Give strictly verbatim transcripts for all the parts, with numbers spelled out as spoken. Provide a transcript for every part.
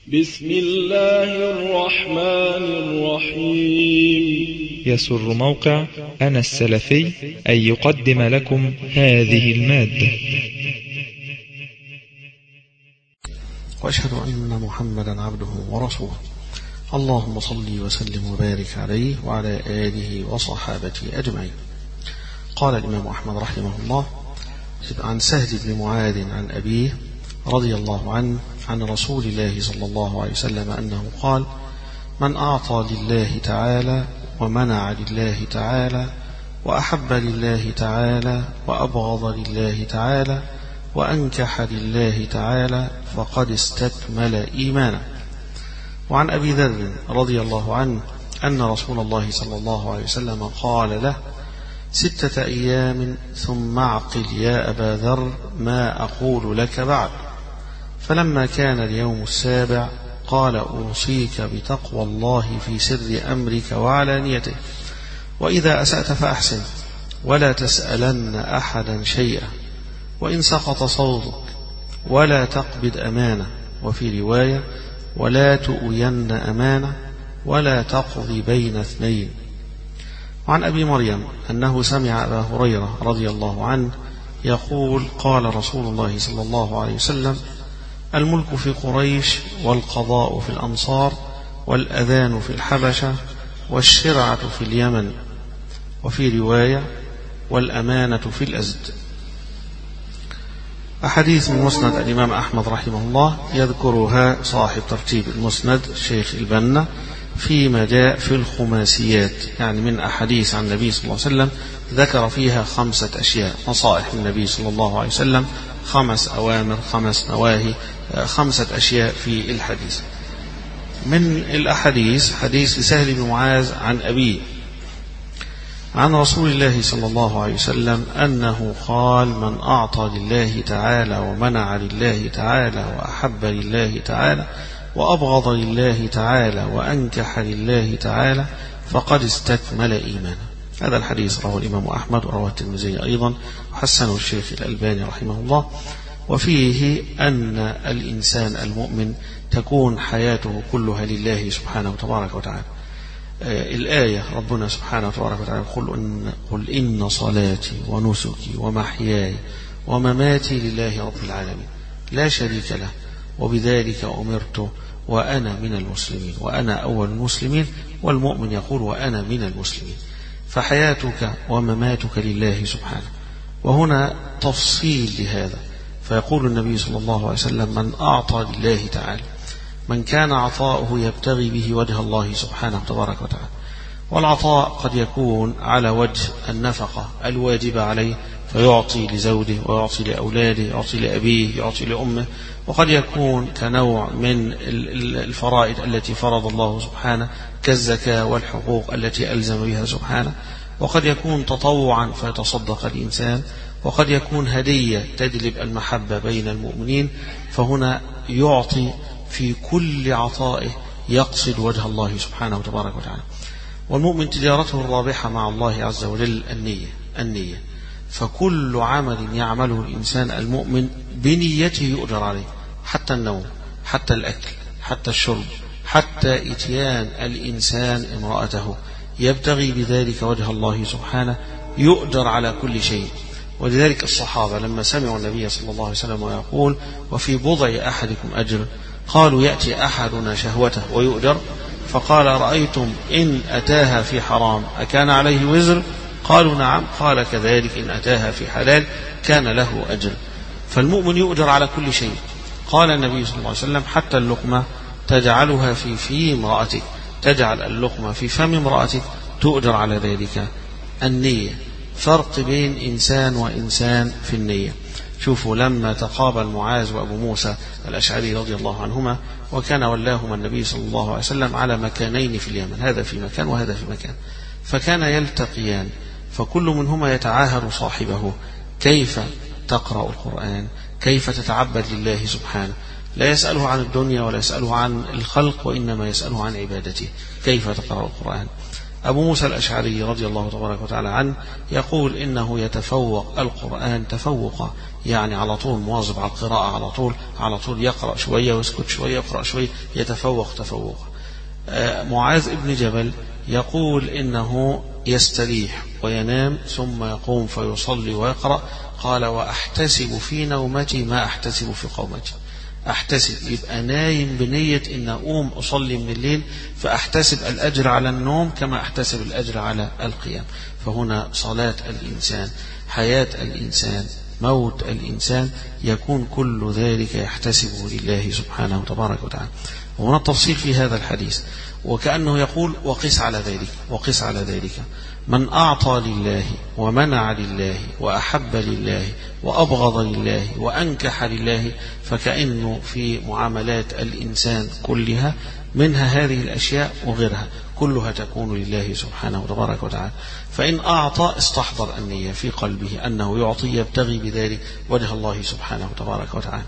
بسم الله الرحمن الرحيم. يسر موقع أنا السلفي أن يقدم لكم هذه المادة. وأشهد أن محمدا عبده ورسوله. اللهم صل وسلم وبارك عليه وعلى آله وصحابته أجمعين. قال الإمام أحمد رحمه الله عن سهل بن معاذ عن أبيه رضي الله عنه عن رسول الله صلى الله عليه وسلم أنه قال: من أعطى لله تعالى ومنع لله تعالى وأحب لله تعالى وأبغض لله تعالى وأنكح لله تعالى فقد استكمل إيمانا. وعن أبي ذر رضي الله عنه أن رسول الله صلى الله عليه وسلم قال له: ستة أيام ثم اعقل يا أبا ذر ما أقول لك بعد. فلما كان اليوم السابع قال: أوصيك بتقوى الله في سر أمرك وعلانيته، وإذا أسأت فأحسن، ولا تسألن أحدا شيئا، وإن سقط صوتك ولا تقبض أمانة، وفي رواية: ولا تؤين أمانة، ولا تقضي بين اثنين. وعن أبي مريم أنه سمع أبا هريرة رضي الله عنه يقول: قال رسول الله صلى الله عليه وسلم: الملك في قريش، والقضاء في الأنصار، والأذان في الحبشة، والشرعة في اليمن، وفي رواية: والأمانة في الأزد. أحاديث من مسند الإمام أحمد رحمه الله يذكرها صاحب ترتيب المسند الشيخ البنا فيما جاء في الخماسيات، يعني من أحاديث عن النبي صلى الله عليه وسلم ذكر فيها خمسة أشياء: نصائح من النبي صلى الله عليه وسلم، خمس أوامر، خمس نواهي، خمسة أشياء في الحديث. من الأحاديث حديث لسهل بن معاذ عن أبيه عن رسول الله صلى الله عليه وسلم أنه قال: من أعطى لله تعالى ومنع لله تعالى وأحب لله تعالى وأبغض لله تعالى وأنكح لله تعالى فقد استكمل إيمانا. هذا الحديث رواه الإمام أحمد ورواه الترمذي أيضا، وحسنه الشيخ الألباني رحمه الله. وفيه أن الإنسان المؤمن تكون حياته كلها لله سبحانه تبارك وتعالى. الآية ربنا سبحانه وتعالى قل إن, قل إن صلاتي ونسكي ومحياي ومماتي لله رب العالمين لا شريك له وبذلك أمرت وأنا من المسلمين، وأنا أول المسلمين. والمؤمن يقول: وأنا من المسلمين. فحياتك ومماتك لله سبحانه. وهنا تفصيل لهذا، فيقول النبي صلى الله عليه وسلم: من أعطى لله تعالى، من كان عطاؤه يبتغي به وجه الله سبحانه تبارك وتعالى. والعطاء قد يكون على وجه النفقة الواجبة عليه، فيعطي لزوجه ويعطي لأولاده، يعطي لأبيه، يعطي لأمه. وقد يكون كنوع من الفرائض التي فرض الله سبحانه كالزكاة والحقوق التي ألزم بها سبحانه. وقد يكون تطوعا فيتصدق الإنسان. وقد يكون هدية تجلب المحبة بين المؤمنين. فهنا يعطي في كل عطائه يقصد وجه الله سبحانه وتبارك وتعالى. والمؤمن تجارته الرابحة مع الله عز وجل النية النية فكل عمل يعمله الإنسان المؤمن بنيته يؤجر عليه، حتى النوم، حتى الأكل، حتى الشرب، حتى إتيان الإنسان امرأته يبتغي بذلك وجه الله سبحانه يؤجر على كل شيء. ولذلك الصحابة لما سمعوا النبي صلى الله عليه وسلم ويقول: وفي بضع أحدكم أجر، قالوا: يأتي أحدنا شهوته ويؤجر؟ فقال: رأيتم إن أتاها في حرام أكان عليه وزر؟ قالوا: نعم. قال: كذلك إن أتاها في حلال كان له أجر. فالمؤمن يؤجر على كل شيء. قال النبي صلى الله عليه وسلم: حتى اللقمة تجعلها في في امرأتك، تجعل اللقمة في فم امرأتك تؤجر على ذلك. النية، فرق بين إنسان وإنسان في النية. شوفوا لما تقابل معاذ وأبو موسى الأشعري رضي الله عنهما، وكان ولاهما النبي صلى الله عليه وسلم على مكانين في اليمن، هذا في مكان وهذا في مكان، فكان يلتقيان، فكل منهما يتعاهد صاحبه: كيف تقرأ القرآن؟ كيف تتعبد لله سبحانه؟ لا يسأله عن الدنيا ولا يسأله عن الخلق، وإنما يسأله عن عبادته. كيف تقرأ القرآن؟ أبو موسى الأشعري رضي الله تبارك وتعالى عنه يقول: إنه يتفوق القرآن تفوقا، يعني على طول مواظب على القراءة، على طول على طول يقرأ شوية ويسكت شوية، يقرأ شوية، يتفوق تفوق. معاذ بن جبل يقول إنه يستريح وينام ثم يقوم فيصلي ويقرأ. قال وأحتسب في نومتي ما أحتسب في قومتي. أحتسب يبقى نايم بنية إن أقوم أصلي من الليل، فأحتسب الأجر على النوم كما أحتسب الأجر على القيام. فهنا صلاة الإنسان، حياة الإنسان، موت الإنسان، يكون كل ذلك يحتسبه لله سبحانه تبارك وتعالى. وهنا التفصيل في هذا الحديث، وكأنه يقول وقس على ذلك، وقس على ذلك من أعطى لله ومنع لله وأحب لله وأبغض لله وأنكح لله، فكأنه في معاملات الإنسان كلها منها هذه الأشياء وغيرها كلها تكون لله سبحانه تبارك وتعالى. فإن أعطى استحضر النية في قلبه أنه يعطي يبتغي بذلك وجه الله سبحانه تبارك وتعالى.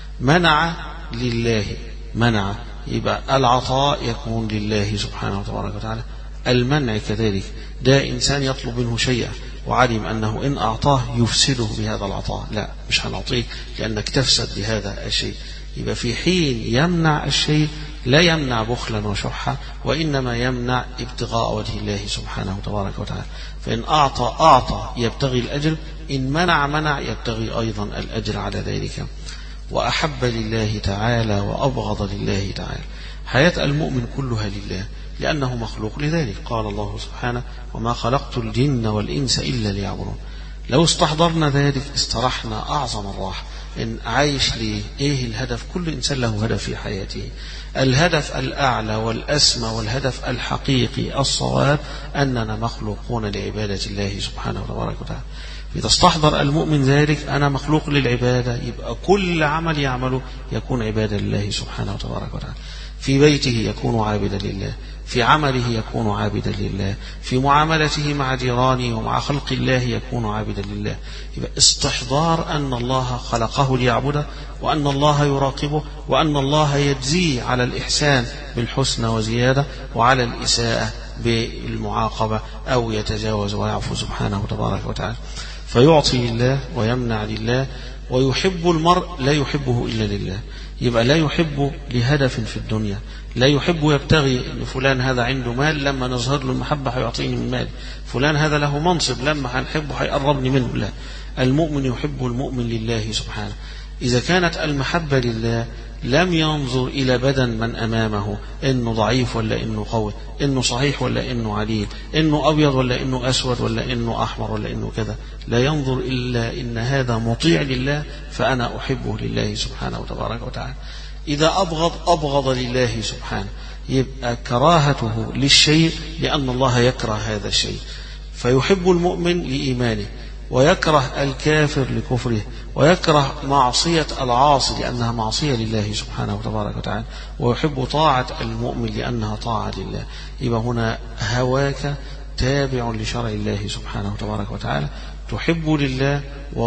منع لله، منع يبقى العطاء يكون لله سبحانه تبارك وتعالى، المنع كذلك. ده إنسان يطلب منه شيئا وعلم أنه إن أعطاه يفسده بهذا العطاء، لا مش هنعطيك لأنك تفسد بهذا الشيء. يبقى في حين يمنع الشيء لا يمنع بخلا وشحا، وإنما يمنع ابتغاء وجه الله سبحانه تبارك وتعالى. فإن أعطى أعطى يبتغي الأجر، إن منع منع يبتغي أيضا الأجر على ذلك. وأحب لله تعالى وأبغض لله تعالى. حياة المؤمن كلها لله لأنه مخلوق لذلك. قال الله سبحانه وما خلقت الجن والإنس إلا ليعبدون. لو استحضرنا ذلك استرحنا أعظم الراحة. إن عايش ليه؟ إيه الهدف؟ كل إنسان له هدف في حياته. الهدف الأعلى والأسمى والهدف الحقيقي الصواب أننا مخلوقون لعبادة الله سبحانه وتبارك وتعالى. إذا استحضر المؤمن ذلك أنا مخلوق للعبادة، يبقى كل عمل يعمله يكون عبادة لله سبحانه وتبارك وتعالى. في بيته يكون عابدا لله، في عمله يكون عابدا لله، في معاملته مع جيرانه ومع خلق الله يكون عابدا لله. يبقى استحضار أن الله خلقه ليعبده، وأن الله يراقبه، وأن الله يجزيه على الإحسان بالحسنى وزيادة، وعلى الإساءة بالمعاقبة أو يتجاوز ويعفو سبحانه تبارك وتعالى. فيعطي لله ويمنع لله، ويحب المرء لا يحبه إلا لله. يبقى لا يحب لهدف في الدنيا، لا يحب يبتغي ان فلان هذا عنده مال لما نظهر له المحبة هيعطيني من مال، فلان هذا له منصب لما هنحبه هيقربني منه. لا، المؤمن يحب المؤمن لله سبحانه. إذا كانت المحبة لله لم ينظر إلى بدن من أمامه، إنه ضعيف ولا إنه قوي، إنه صحيح ولا إنه عليل، إنه أبيض ولا إنه أسود ولا إنه أحمر ولا إنه كذا، لا ينظر إلا إن هذا مطيع لله فأنا أحبه لله سبحانه وتبارك وتعالى. إذا أبغض أبغض لله سبحانه، يبقى كراهته للشيء لأن الله يكره هذا الشيء. فيحب المؤمن لإيمانه، ويكره الكافر لكفره، ويكره معصية العاصي لأنها معصية لله سبحانه وتبارك وتعالى، ويحب طاعة المؤمن لأنها طاعة لله. يبقى هنا هواك تابع لشرع الله سبحانه وتبارك وتعالى، تحب لله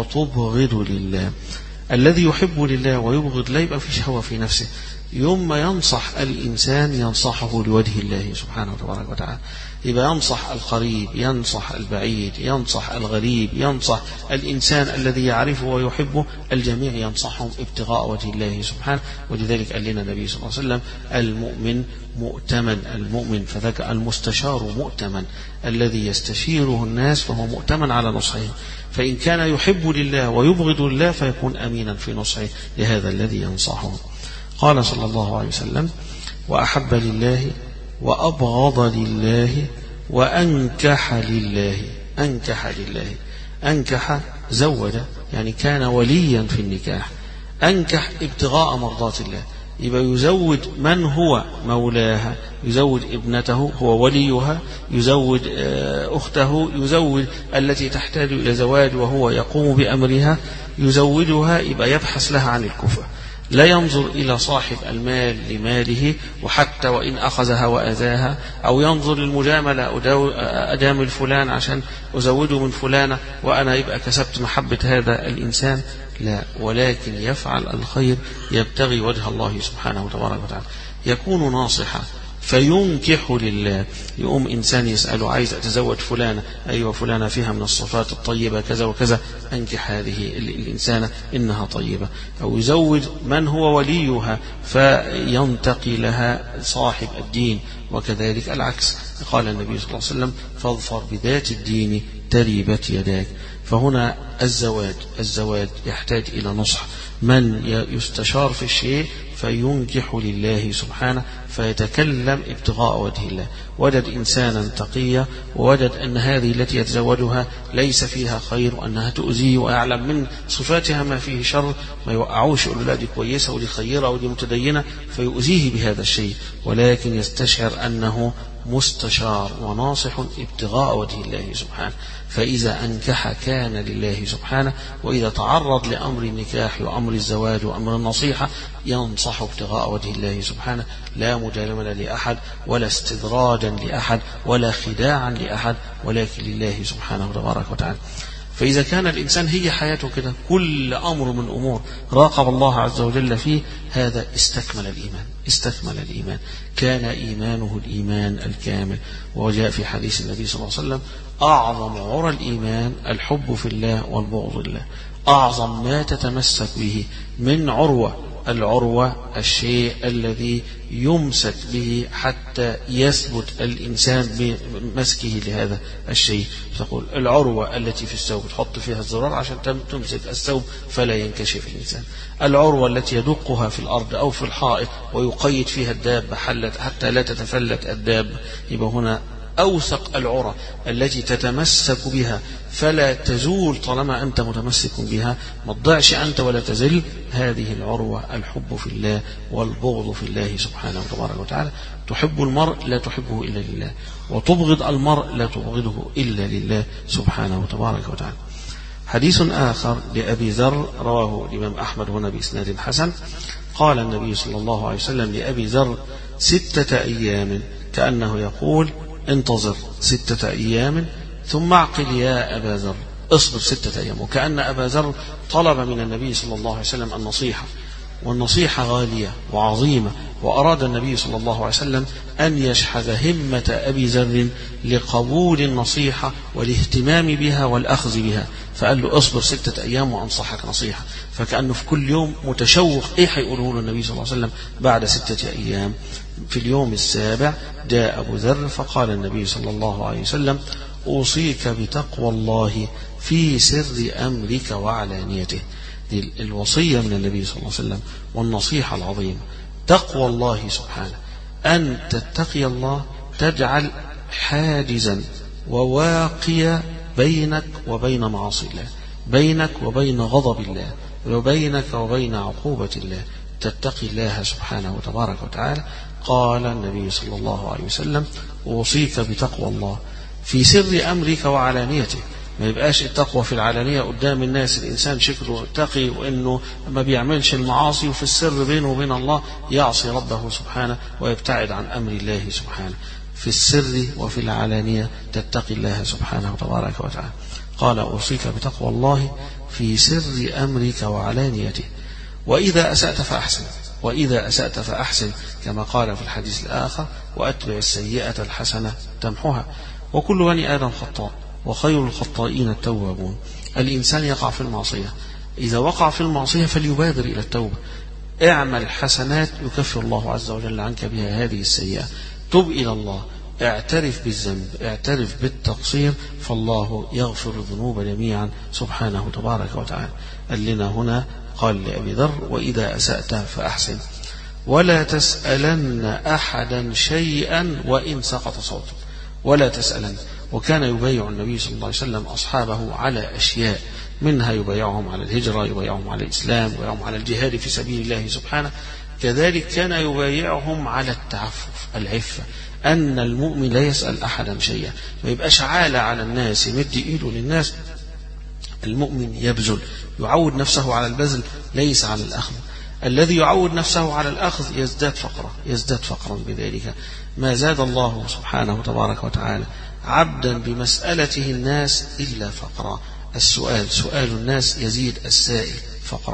وتبغض لله. الذي يحب لله ويبغض لا يبقى فيش هوى في نفسه. يوم ما ينصح الإنسان ينصحه لوجه الله سبحانه وتبارك وتعالى. يبقى ينصح القريب، ينصح البعيد، ينصح الغريب، ينصح الإنسان الذي يعرفه ويحبه، الجميع ينصحهم ابتغاء وجه الله سبحانه. ولذلك قال لنا النبي صلى الله عليه وسلم المؤمن مؤتمن، المؤمن فذاك المستشار مؤتمن، الذي يستشيره الناس فهو مؤتمن على نصحه. فإن كان يحب لله ويبغض لله فيكون أمينا في نصحه لهذا الذي ينصحه. قال صلى الله عليه وسلم وأحب لله وأبغض لله وأنكح لله. أنكح لله، أنكح زوج يعني كان وليا في النكاح، أنكح ابتغاء مرضات الله. يبقى يزوج من هو مولاها، يزوج ابنته هو وليها، يزوج أخته، يزوج التي تحتاج إلى زواج وهو يقوم بأمرها، يزوجها. يبقى يبحث لها عن الكفء، لا ينظر إلى صاحب المال لماله، وحتى وإن أخذها وأذاها، أو ينظر للمجاملة أجامل فلان عشان أزوده من فلانة وأنا يبقى كسبت محبة هذا الإنسان. لا، ولكن يفعل الخير يبتغي وجه الله سبحانه وتبارك وتعالى. يكون ناصحا فينكح لله. يقوم إنسان يسأله عايز أتزوج فلانة، أيوة فلانة فيها من الصفات الطيبة كذا وكذا، أنكح هذه الإنسانة إنها طيبة. أو يزوج من هو وليها فينتقي لها صاحب الدين، وكذلك العكس. قال النبي صلى الله عليه وسلم فاظفر بذات الدين تربت يداك. فهنا الزواج الزواج يحتاج إلى نصح. من يستشار في الشيء فينكح لله سبحانه، فيتكلم ابتغاء وجه الله. وجد إنسانا تقيا ووجد أن هذه التي يتزوجها ليس فيها خير وأنها تؤذيه، ويعلم من صفاتها ما فيه شر، ما يوقعوش يقول لا دي كويسة ودي خيرة ودي متدينة فيؤذيه بهذا الشيء، ولكن يستشعر أنه مستشار وناصح ابتغاء وجه الله سبحانه. فإذا أنكح كان لله سبحانه، وإذا تعرض لأمر النكاح وأمر الزواج وأمر النصيحة ينصح ابتغاء وجه الله سبحانه، لا مجاملة لأحد ولا استدراجا لأحد ولا خداعا لأحد، ولكن لله سبحانه تبارك وتعالى. فإذا كان الإنسان هي حياته كده، كل أمر من أمور راقب الله عز وجل فيه، هذا استكمل الإيمان استكمل الإيمان كان إيمانه الإيمان الكامل. وجاء في حديث النبي صلى الله عليه وسلم أعظم عرى الإيمان الحب في الله والبغض الله. أعظم ما تتمسك به من عروة، العروة الشيء الذي يمسك به حتى يثبت الإنسان بمسكه لهذا الشيء. تقول العروة التي في الثوب تحط فيها الزرار عشان تمسك الثوب فلا ينكشف الإنسان. العروة التي يدقها في الأرض أو في الحائط ويقيد فيها الدابة حتى لا تتفلت الدابة. يبقى هنا أوثق العرى التي تتمسك بها فلا تزول طالما أنت متمسك بها، ما تضيعش أنت ولا تزل. هذه العروة الحب في الله والبغض في الله سبحانه وتبارك وتعالى. تحب المرء لا تحبه إلا لله، وتبغض المرء لا تبغضه إلا لله سبحانه وتبارك وتعالى. حديث آخر لأبي ذر رواه الإمام أحمد هنا بإسناد حسن. قال النبي صلى الله عليه وسلم لأبي ذر ستة أيام، كأنه يقول انتظر ستة أيام ثم اعقل يا أبا ذر، اصبر ستة أيام. وكأن أبا ذر طلب من النبي صلى الله عليه وسلم النصيحة، والنصيحة غالية وعظيمة، وأراد النبي صلى الله عليه وسلم أن يشحذ همة أبي ذر لقبول النصيحة والاهتمام بها والأخذ بها، فقال له اصبر ستة أيام وأنصحك نصيحة. فكأنه في كل يوم متشوق إيه هيقوله له النبي صلى الله عليه وسلم بعد ستة أيام. في اليوم السابع جاء أبو ذر فقال النبي صلى الله عليه وسلم أوصيك بتقوى الله في سر أمرك وعلانيته. دي الوصية من النبي صلى الله عليه وسلم والنصيحة العظيمة. تقوى الله سبحانه، أن تتقي الله تجعل حاجزا وواقيا بينك وبين معاصي الله، بينك وبين غضب الله، وبينك وبين عقوبة الله. تتقي الله سبحانه وتبارك وتعالى. قال النبي صلى الله عليه وسلم أوصيك بتقوى الله في سر أمرك وعلانيته. ما يبقاش التقوى في العلانية قدام الناس الإنسان شكله تقي وإنه ما بيعملش المعاصي، وفي السر بينه وبين الله يعصي ربه سبحانه ويبتعد عن أمر الله سبحانه. في السر وفي العلانية تتقي الله سبحانه وتبارك وتعالى. قال أوصيك بتقوى الله في سر أمرك وعلانيته، وإذا أسأت فأحسن، وإذا أسأت فأحسن، كما قال في الحديث الآخر وأتبع السيئة الحسنة تمحها. وكل بني آدم خطاء وخير الخطائين التوابون. الإنسان يقع في المعصية، إذا وقع في المعصية فليبادر إلى التوبة. اعمل حسنات يكفر الله عز وجل عنك بها هذه السيئة. تب إلى الله، اعترف بالذنب، اعترف بالتقصير، فالله يغفر الذنوب جميعا سبحانه تبارك وتعالى. قال لنا هنا قال لأبي ذر وإذا أسأت فأحسن، ولا تسألن أحدا شيئا وإن سقط صوتك، ولا تسألن. وكان يبايع النبي صلى الله عليه وسلم أصحابه على أشياء، منها يبايعهم على الهجرة، يبايعهم على الإسلام، يبايعهم على الجهاد في سبيل الله سبحانه. كذلك كان يبايعهم على التعفف، العفة، أن المؤمن لا يسأل أحدا شيئا، ما يبقاش عالة على الناس يمد إيده للناس. المؤمن يبذل، يعود نفسه على البذل ليس على الأخذ. الذي يعود نفسه على الأخذ يزداد فقرا، يزداد فقرا بذلك. ما زاد الله سبحانه تبارك وتعالى عبدا بمسألته الناس إلا فقرا. السؤال سؤال الناس يزيد السائل فقرا.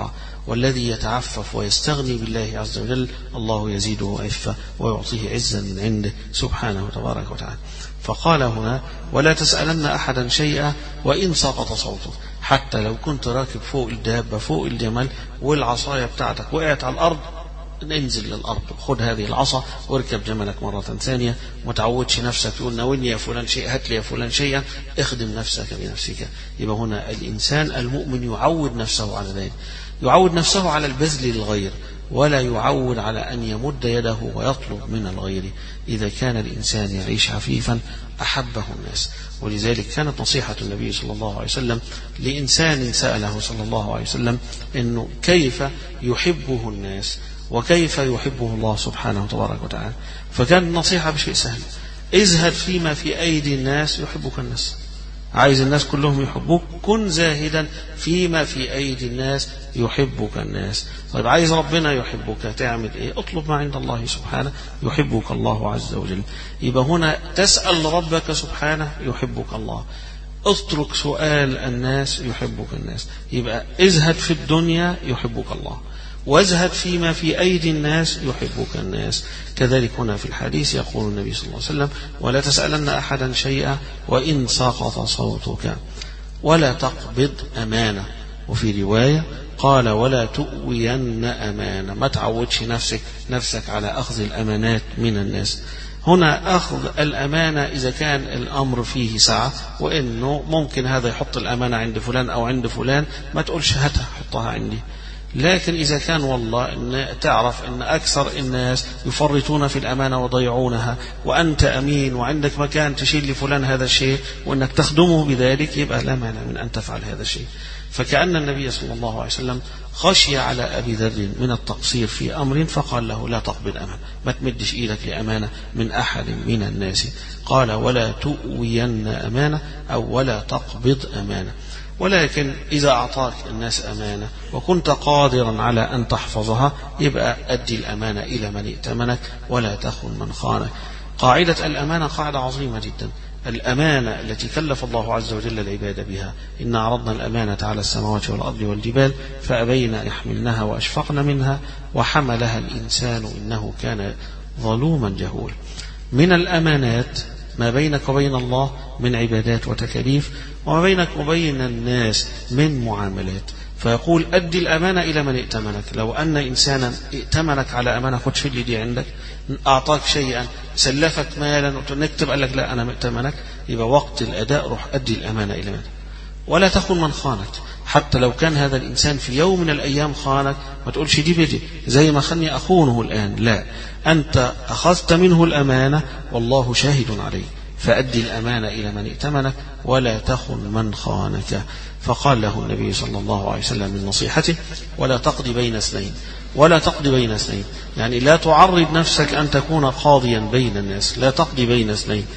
والذي يتعفف ويستغني بالله عز وجل الله يزيده عفة ويعطيه عزا من عنده سبحانه تبارك وتعالى. فقال هنا: ولا تسألن أحدا شيئا وإن سقط صوته. حتى لو كنت راكب فوق الدابة فوق الجمل والعصاية بتاعتك وقعت على الأرض، انزل للأرض، خد هذه العصا واركب جملك مرة ثانية. ما تعودش نفسك تقول ناولني يا فلان شيء، هات لي يا فلان شيئا، اخدم نفسك بنفسك. يبقى هنا الإنسان المؤمن يعود نفسه على ذلك، يعود نفسه على البذل للغير، ولا يعود على أن يمد يده ويطلب من الغير. إذا كان الإنسان يعيش عفيفا أحبه الناس. ولذلك كانت نصيحة النبي صلى الله عليه وسلم لإنسان سأله صلى الله عليه وسلم إنه كيف يحبه الناس وكيف يحبه الله سبحانه تبارك وتعالى. فكان النصيحة بشيء سهل: ازهد فيما في أيدي الناس يحبك الناس. عايز الناس كلهم يحبوك، كن زاهدا فيما في أيدي الناس يحبك الناس. طيب عايز ربنا يحبك تعمل ايه؟ اطلب ما عند الله سبحانه يحبك الله عز وجل. يبقى هنا تسأل ربك سبحانه يحبك الله، اترك سؤال الناس يحبك الناس. يبقى ازهد في الدنيا يحبك الله، وازهد فيما في أيدي الناس يحبك الناس. كذلك هنا في الحديث يقول النبي صلى الله عليه وسلم: ولا تسألن أحدا شيئا وإن سقط صوتك، ولا تقبض أمانة. وفي رواية قال: ولا تؤوين أمانة. ما تعودش نفسك نفسك على أخذ الأمانات من الناس. هنا أخذ الأمانة إذا كان الأمر فيه سعة، وإنه ممكن هذا يحط الأمانة عند فلان أو عند فلان، ما تقولش هاتها حطها عندي. لكن إذا كان والله إن تعرف أن أكثر الناس يفرطون في الأمانة وضيعونها، وأنت أمين وعندك مكان تشيل لفلان هذا الشيء وأنك تخدمه بذلك، يبقى لا مانع من أن تفعل هذا الشيء. فكأن النبي صلى الله عليه وسلم خشي على أبي ذر من التقصير في أمر، فقال له: لا تقبض أمانة، ما تمدش إيدك لأمانة من أحد من الناس. قال: ولا تؤوين أمانة، أو ولا تقبض أمانة. ولكن إذا أعطاك الناس أمانة وكنت قادرا على أن تحفظها، يبقى أدي الأمانة إلى من ائتمنك ولا تخن من خانك. قاعدة الأمانة قاعدة عظيمة جدا. الأمانة التي كلف الله عز وجل العباد بها: إن عرضنا الأمانة على السماوات والأرض والجبال فأبين أن يحملنها وأشفقن منها وحملها الإنسان إنه كان ظلوما جهولا. من الأمانات ما بينك وبين الله من عبادات وتكاليف، وما بينك وبين الناس من معاملات. فيقول: أدي الأمانة إلى من ائتمنك. لو أن إنسانا ائتمنك على أمانة، خد شيل دي عندك، أعطاك شيئا، سلفك مالا نكتب، قال لك لا أنا مئتمنك، يبقى وقت الأداء روح أدي الأمانة إلى من. ولا تخن من خانك. حتى لو كان هذا الإنسان في يوم من الأيام خانك، ما تقولش دي بدي زي ما خني أخونه الآن، لا، أنت أخذت منه الأمانة والله شاهد عليه، فأدي الأمانة إلى من ائتمنك ولا تخن من خانك. فقال له النبي صلى الله عليه وسلم من نصيحته: ولا تقضي بين اثنين. ولا تقضي بين اثنين يعني لا تعرض نفسك أن تكون قاضيا بين الناس، لا تقضي بين اثنين.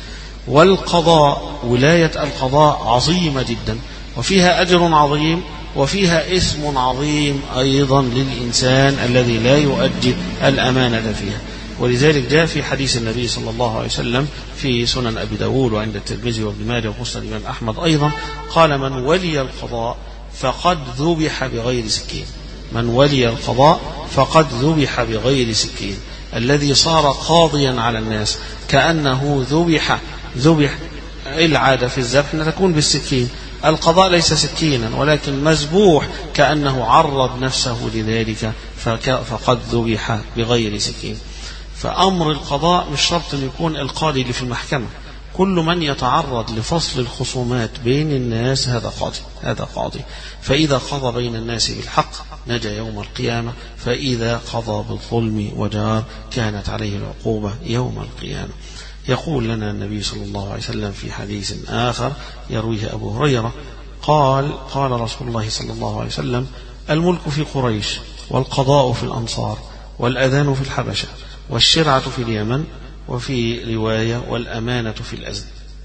والقضاء، ولاية القضاء عظيمة جدا، وفيها أجر عظيم، وفيها اسم عظيم أيضا للإنسان الذي لا يؤدي الأمانة فيها. ولذلك جاء في حديث النبي صلى الله عليه وسلم في سنن أبي داود وعند الترمذي وابن ماجه ومسند الإمام أحمد أيضا، قال: من ولي القضاء فقد ذبح بغير سكين. من ولي القضاء فقد ذبح بغير سكين. الذي صار قاضيا على الناس كأنه ذبح. ذبح العادة في الذبح أن تكون بالسكين، القضاء ليس سكينا ولكن مذبوح، كأنه عرض نفسه لذلك فقد ذبح بغير سكين. فأمر القضاء مش شرط أن يكون القاضي اللي في المحكمة، كل من يتعرض لفصل الخصومات بين الناس هذا قاضي، هذا قاضي. فإذا قضى بين الناس بالحق نجا يوم القيامة، فإذا قضى بالظلم وجار كانت عليه العقوبة يوم القيامة. يقول لنا النبي صلى الله عليه وسلم في حديث آخر يرويه أبو هريرة قال: قال رسول الله صلى الله عليه وسلم: الملك في قريش، والقضاء في الأنصار، والأذان في الحبشة، والشرعة في اليمن، وفي رواية والأمانة في الأزد.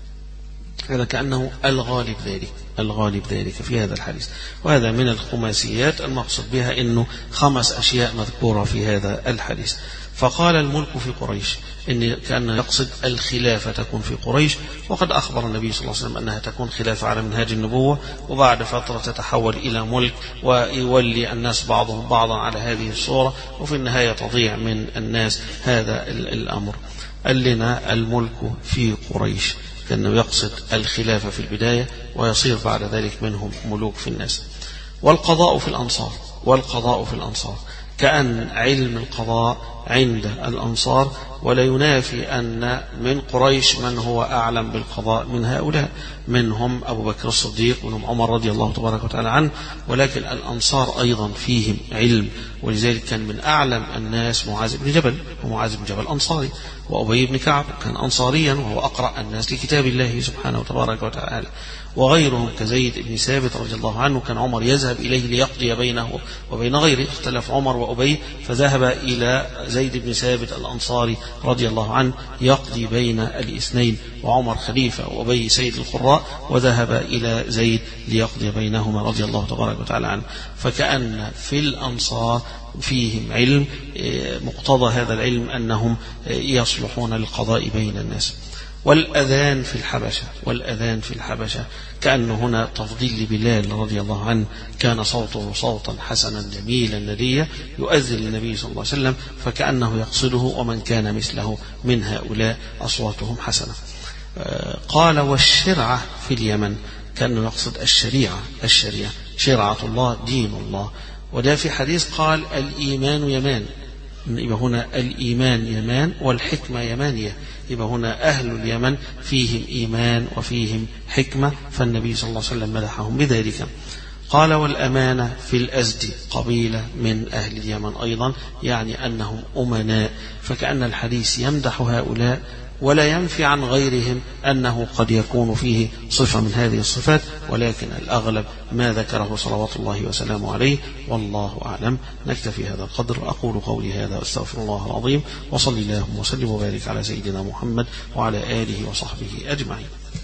هذا كأنه الغالب ذلك، الغالب ذلك في هذا الحديث. وهذا من الخماسيات المقصود بها أنه خمس أشياء مذكورة في هذا الحديث. فقال الملك في قريش، إن كان يقصد الخلافة تكون في قريش، وقد أخبر النبي صلى الله عليه وسلم أنها تكون خلافة على منهاج النبوة، وبعد فترة تتحول إلى ملك ويولي الناس بعضهم بعضا على هذه الصورة، وفي النهاية تضيع من الناس هذا الأمر. قال لنا الملك في قريش، كأنه يقصد الخلافة في البداية ويصير بعد ذلك منهم ملوك في الناس. والقضاء في الأنصار، والقضاء في الأنصار كأن علم القضاء عند الأنصار، ولا ينافي أن من قريش من هو أعلم بالقضاء من هؤلاء، منهم أبو بكر الصديق ومنهم عمر رضي الله تبارك وتعالى عنه، ولكن الأنصار أيضا فيهم علم، ولذلك كان من أعلم الناس معاذ بن جبل، ومعاذ بن جبل أنصاري، وأبي بن كعب كان أنصاريا وهو أقرأ الناس لكتاب الله سبحانه وتبارك وتعالى، وغيرهم كزيد بن ثابت رضي الله عنه كان عمر يذهب إليه ليقضي بينه وبين غيره، اختلف عمر وأبي فذهب إلى زيد بن ثابت الأنصاري رضي الله عنه يقضي بين الاثنين، وعمر خليفة وأبي سيد القراء، وذهب إلى زيد ليقضي بينهما رضي الله تبارك وتعالى عنه. فكأن في الأنصار فيهم علم، مقتضى هذا العلم أنهم يصلحون للقضاء بين الناس. والأذان في الحبشة، والأذان في الحبشة كأن هنا تفضيل لبلال رضي الله عنه، كان صوته صوتا حسنا جميلا نديا يؤذن للنبي صلى الله عليه وسلم، فكأنه يقصده ومن كان مثله من هؤلاء أصواتهم حسنة. قال والشرعة في اليمن، كأنه يقصد الشريعة، الشريعة شرعة الله دين الله. وده في حديث قال الإيمان يمان، يبقى هنا الإيمان يمان والحكمة يمانية، يبقى هنا أهل اليمن فيهم إيمان وفيهم حكمة، فالنبي صلى الله عليه وسلم مدحهم بذلك. قال والأمانة في الأزد، قبيلة من أهل اليمن أيضا، يعني أنهم أمناء، فكأن الحديث يمدح هؤلاء ولا ينفي عن غيرهم أنه قد يكون فيه صفة من هذه الصفات، ولكن الأغلب ما ذكره صلوات الله وسلامه عليه، والله أعلم. نكتفي هذا القدر، أقول قولي هذا واستغفر الله العظيم، وصلي اللهم وسلم وبارك على سيدنا محمد وعلى آله وصحبه أجمعين.